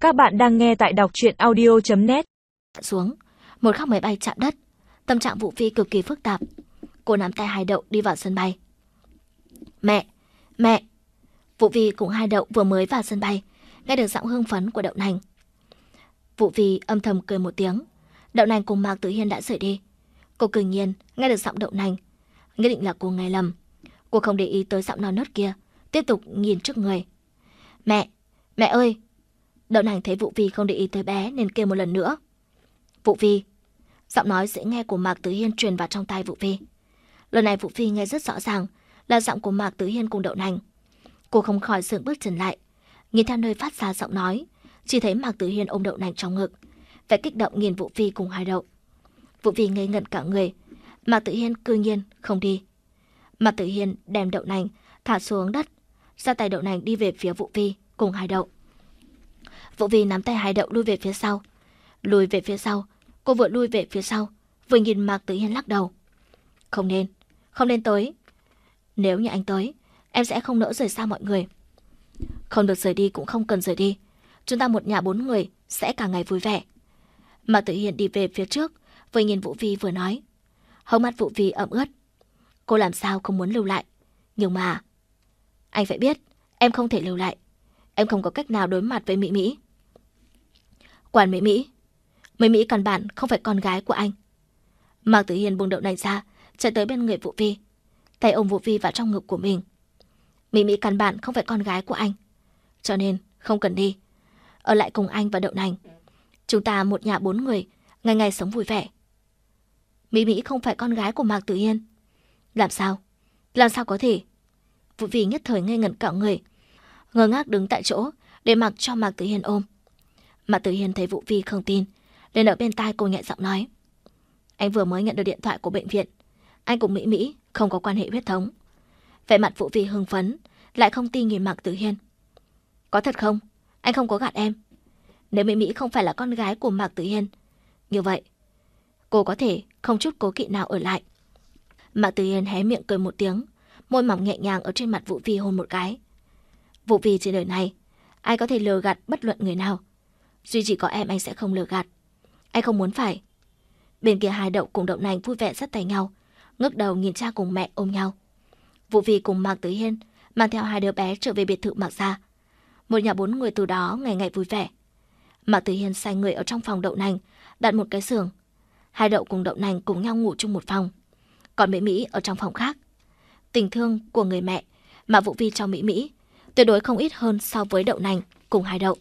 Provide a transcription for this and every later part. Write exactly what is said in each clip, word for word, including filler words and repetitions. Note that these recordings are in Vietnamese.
Các bạn đang nghe tại đọc truyện audio chấm net. Xuống, một khắc máy bay chạm đất, tâm trạng Vũ Phi cực kỳ phức tạp. Cô nắm tay Hai Đậu đi vào sân bay. Mẹ, mẹ. Vũ Phi cùng Hai Đậu vừa mới vào sân bay, nghe được giọng hưng phấn của Đậu Nành. Vũ Phi âm thầm cười một tiếng. Đậu Nành cùng Mạc Tử Hiên đã rời đi. Cô cười nhiên nghe được giọng Đậu Nành, nghĩ định là cô nghe lầm. Cô không để ý tới giọng non nớt kia, tiếp tục nhìn trước người. Mẹ, mẹ ơi. Đậu Nành thấy Vũ Phi không để ý tới bé nên kêu một lần nữa. Vũ Phi. Giọng nói dễ nghe của Mạc Tử Hiên truyền vào trong tai Vũ Phi. Lần này Vũ Phi nghe rất rõ ràng là giọng của Mạc Tử Hiên cùng Đậu Nành. Cô không khỏi dừng bước chân lại, nhìn theo nơi phát ra giọng nói, chỉ thấy Mạc Tử Hiên ôm Đậu Nành trong ngực, vẻ kích động nhìn Vũ Phi cùng Hai Đậu. Vũ Phi ngây ngẩn cả người. Mạc Tử Hiên cư nhiên không đi. Mạc Tử Hiên đem Đậu Nành thả xuống đất, ra tay Đậu Nành đi về phía Vũ Phi cùng Hai Đậu. Vũ Phi nắm tay Hai Đậu lui về phía sau. Lùi về phía sau. Cô vừa lui về phía sau, vừa nhìn Mạc Tử Hiên lắc đầu. Không nên, không nên tới. Nếu như anh tới, em sẽ không nỡ rời xa mọi người. Không được rời đi cũng không cần rời đi. Chúng ta một nhà bốn người sẽ cả ngày vui vẻ. Mạc Tử Hiên đi về phía trước, vừa nhìn Vũ Phi vừa nói. Hốc mắt Vũ Phi ẩm ướt. Cô làm sao không muốn lưu lại. Nhưng mà anh phải biết, em không thể lưu lại. Em không có cách nào đối mặt với Mỹ Mỹ. Quản Mỹ Mỹ. Mỹ Mỹ căn bản không phải con gái của anh. Mạc Tử Hiên buông Đậu Nành ra, chạy tới bên người Vũ Phi, tay ôm Vũ Phi vào trong ngực của mình. Mỹ Mỹ căn bản không phải con gái của anh, cho nên không cần đi. Ở lại cùng anh và Đậu Nành. Chúng ta một nhà bốn người, ngày ngày sống vui vẻ. Mỹ Mỹ không phải con gái của Mạc Tử Hiên. Làm sao? Làm sao có thể? Vũ Phi nhất thời ngây ngẩn cả người, ngơ ngác đứng tại chỗ để mặc cho Mạc Tử Hiên ôm. Mạc Tử Hiên thấy Vũ Phi không tin, nên ở bên tai cô nhẹ giọng nói. Anh vừa mới nhận được điện thoại của bệnh viện. Anh cùng Mỹ Mỹ không có quan hệ huyết thống. Vẻ mặt Vũ Phi hưng phấn, lại không tin nhìn Mạc Tử Hiên. Có thật không? Anh không có gạt em. Nếu Mỹ Mỹ không phải là con gái của Mạc Tử Hiên, như vậy cô có thể không chút cố kỵ nào ở lại. Mạc Tử Hiên hé miệng cười một tiếng, môi mỏng nhẹ nhàng ở trên mặt Vũ Phi hôn một cái. Vũ Phi trên đời này, ai có thể lừa gạt bất luận người nào. Duy chỉ có em anh sẽ không lừa gạt. Anh không muốn phải. Bên kia Hai Đậu cùng Đậu Nành vui vẻ dắt tay nhau, ngước đầu nhìn cha cùng mẹ ôm nhau. Vũ Phi cùng Mạc Tử Hiên mang theo hai đứa bé trở về biệt thự Mạc gia. Một nhà bốn người từ đó ngày ngày vui vẻ. Mạc Tử Hiên sai người ở trong phòng Đậu Nành đặt một cái giường. Hai Đậu cùng Đậu Nành cùng nhau ngủ chung một phòng, còn Mỹ Mỹ ở trong phòng khác. Tình thương của người mẹ mà Vũ Phi cho Mỹ Mỹ tuyệt đối không ít hơn so với Đậu Nành cùng Hai Đậu.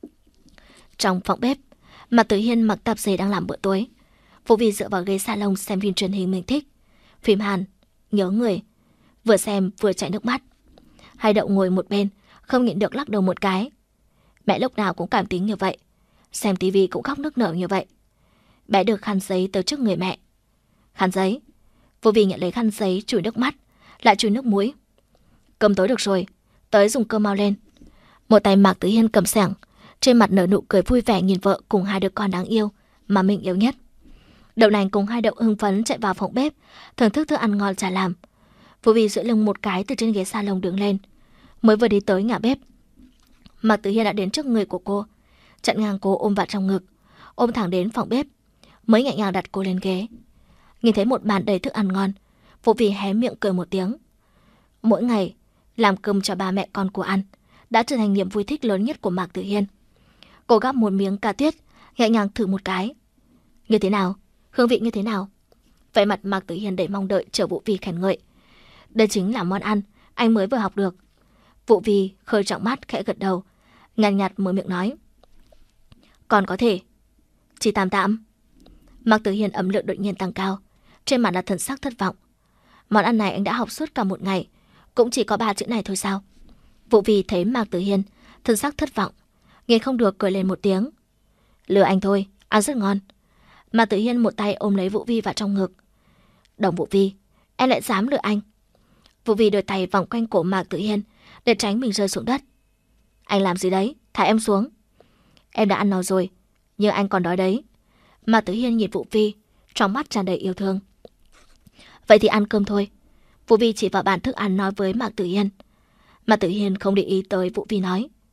Trong phòng bếp, Mạc Tử Hiên mặc tạp dề đang làm bữa tối. Vũ Phi dựa vào ghế salon xem phim truyền hình mình thích, phim Hàn, Nhớ Người, vừa xem vừa chảy nước mắt. Hai Đậu ngồi một bên, không nhịn được lắc đầu một cái. Mẹ lúc nào cũng cảm tính như vậy, xem tivi cũng khóc nức nở như vậy. Bé được khăn giấy tới trước người mẹ. Khăn giấy. Vũ Phi nhận lấy khăn giấy chùi nước mắt, lại chùi nước muối. Cơm tối được rồi, tới dùng cơm mau lên. Một tay Mạc Tử Hiên cầm xẻng, trên mặt nở nụ cười vui vẻ nhìn vợ cùng hai đứa con đáng yêu mà mình yêu nhất. Đậu Nành cùng Hai Đậu hưng phấn chạy vào phòng bếp, thưởng thức thức ăn ngon cha làm. Vũ Phi duỗi lưng một cái từ trên ghế salon đứng lên, mới vừa đi tới nhà bếp, Mạc Tử Hiên đã đến trước người của cô, chặn ngang cô ôm vào trong ngực, ôm thẳng đến phòng bếp, mới nhẹ nhàng đặt cô lên ghế. Nhìn thấy một bàn đầy thức ăn ngon, Vũ Phi hé miệng cười một tiếng. Mỗi ngày làm cơm cho ba mẹ con cô ăn đã trở thành niềm vui thích lớn nhất của Mạc Tử Hiên. Cô gắp một miếng cà tuyết, nhẹ nhàng thử một cái. Như thế nào? Hương vị như thế nào? Vẻ mặt Mạc Tử Hiên đầy mong đợi chờ Vũ Phi khen ngợi. Đây chính là món ăn anh mới vừa học được. Vũ Phi khơi trọng mắt khẽ gật đầu, nhàn nhạt mở miệng nói. Còn có thể. Chỉ tạm tạm. Mạc Tử Hiên âm lượng đột nhiên tăng cao, trên mặt là thần sắc thất vọng. Món ăn này anh đã học suốt cả một ngày, cũng chỉ có ba chữ này thôi sao? Vũ Phi thấy Mạc Tử Hiên thần sắc thất vọng, nghe không được cười lên một tiếng. Lừa anh thôi, ăn rất ngon. Mạc Tử Hiên một tay ôm lấy Vũ Phi vào trong ngực. Đồng Vũ Phi, em lại dám lừa anh? Vũ Phi đôi tay vòng quanh cổ Mạc Tử Hiên để tránh mình rơi xuống đất. Anh làm gì đấy? Thả em xuống. Em đã ăn no rồi, nhưng anh còn đói đấy. Mạc Tử Hiên nhìn Vũ Phi, trong mắt tràn đầy yêu thương. Vậy thì ăn cơm thôi. Vũ Phi chỉ vào bàn thức ăn nói với Mạc Tử Hiên. Mạc Tử Hiên không để ý tới Vũ Phi nói.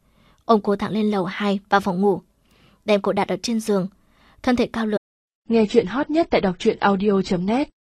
ôm cô thẳng lên lầu hai vào phòng ngủ, đem cô đặt ở trên giường, thân thể cao lớn. Nghe chuyện hot nhất tại đọc truyện audio chấm net.